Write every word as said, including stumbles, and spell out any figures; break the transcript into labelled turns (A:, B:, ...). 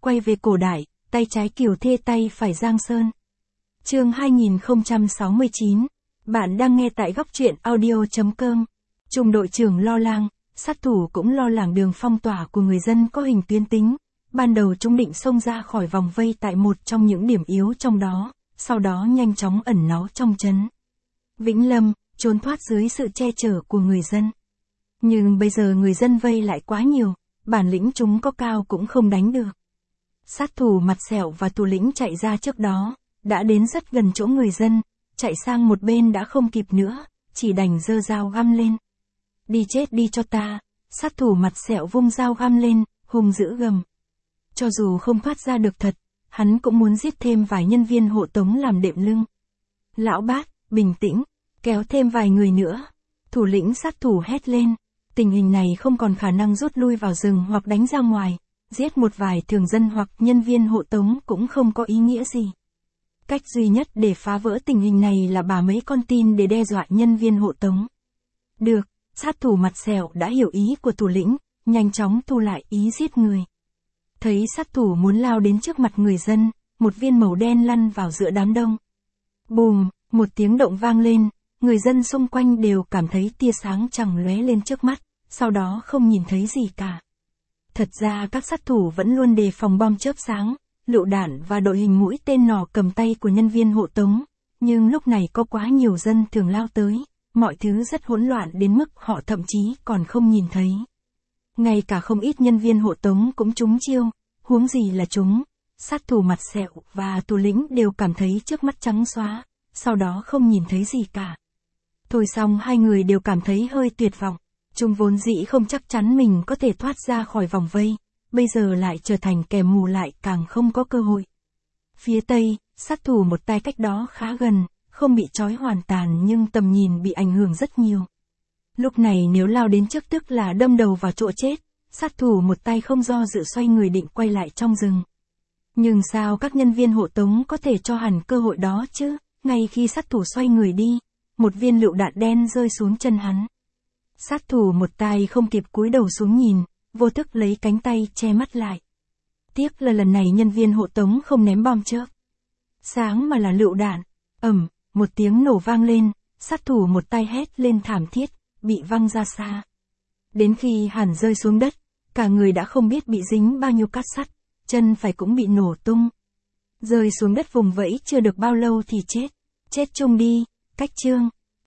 A: quay về cổ đại, tay trái Kiều Thê tay phải Giang Sơn. Chương hai nghìn không trăm sáu mươi chín. Bạn đang nghe tại góc truyện audio chấm com. Trung đội trưởng lo lắng, sát thủ cũng lo lắng đường phong tỏa của người dân có hình tuyến tính. Ban đầu chúng định xông ra khỏi vòng vây tại một trong những điểm yếu trong đó, sau đó nhanh chóng ẩn náu trong trấn Vĩnh Lâm, trốn thoát dưới sự che chở của người dân. Nhưng bây giờ người dân vây lại quá nhiều, bản lĩnh chúng có cao cũng không đánh được. Sát thủ mặt sẹo và thủ lĩnh chạy ra trước đó, đã đến rất gần chỗ người dân, chạy sang một bên đã không kịp nữa, chỉ đành giơ dao găm lên. Đi chết đi cho ta, sát thủ mặt sẹo vung dao găm lên, hung dữ gầm. Cho dù không thoát ra được thật, hắn cũng muốn giết thêm vài nhân viên hộ tống làm đệm lưng. Lão Bát, bình tĩnh, kéo thêm vài người nữa. Thủ lĩnh sát thủ hét lên, tình hình này không còn khả năng rút lui vào rừng hoặc đánh ra ngoài, giết một vài thường dân hoặc nhân viên hộ tống cũng không có ý nghĩa gì. Cách duy nhất để phá vỡ tình hình này là bả mấy con tin để đe dọa nhân viên hộ tống. Được, sát thủ mặt sẹo đã hiểu ý của thủ lĩnh, nhanh chóng thu lại ý giết người. Thấy sát thủ muốn lao đến trước mặt người dân, một viên màu đen lăn vào giữa đám đông. Bùm, một tiếng động vang lên, người dân xung quanh đều cảm thấy tia sáng chằng lóe lên trước mắt, sau đó không nhìn thấy gì cả. Thật ra các sát thủ vẫn luôn đề phòng bom chớp sáng, lựu đạn và đội hình mũi tên nỏ cầm tay của nhân viên hộ tống, nhưng lúc này có quá nhiều dân thường lao tới, mọi thứ rất hỗn loạn đến mức họ thậm chí còn không nhìn thấy. Ngay cả không ít nhân viên hộ tống cũng trúng chiêu, huống gì là chúng. Sát thủ mặt sẹo và thủ lĩnh đều cảm thấy trước mắt trắng xóa, sau đó không nhìn thấy gì cả. Thôi xong hai người đều cảm thấy hơi tuyệt vọng. Chúng vốn dĩ không chắc chắn mình có thể thoát ra khỏi vòng vây, bây giờ lại trở thành kẻ mù lại càng không có cơ hội. Phía tây, sát thủ một tay cách đó khá gần, không bị trói hoàn toàn nhưng tầm nhìn bị ảnh hưởng rất nhiều. Lúc này nếu lao đến trước tức là đâm đầu vào chỗ chết, sát thủ một tay không do dự xoay người định quay lại trong rừng. Nhưng sao các nhân viên hộ tống có thể cho hẳn cơ hội đó chứ, ngay khi sát thủ xoay người đi, một viên lựu đạn đen rơi xuống chân hắn. Sát thủ một tay không kịp cúi đầu xuống nhìn, vô thức lấy cánh tay che mắt lại. Tiếc là lần này nhân viên hộ tống không ném bom chớp sáng mà là lựu đạn. Ầm, một tiếng nổ vang lên, sát thủ một tay hét lên thảm thiết, bị văng ra xa. Đến khi hẳn rơi xuống đất, cả người đã không biết bị dính bao nhiêu cát sắt, chân phải cũng bị nổ tung. Rơi xuống đất vùng vẫy chưa được bao lâu thì chết. Chết chung đi, cách chương.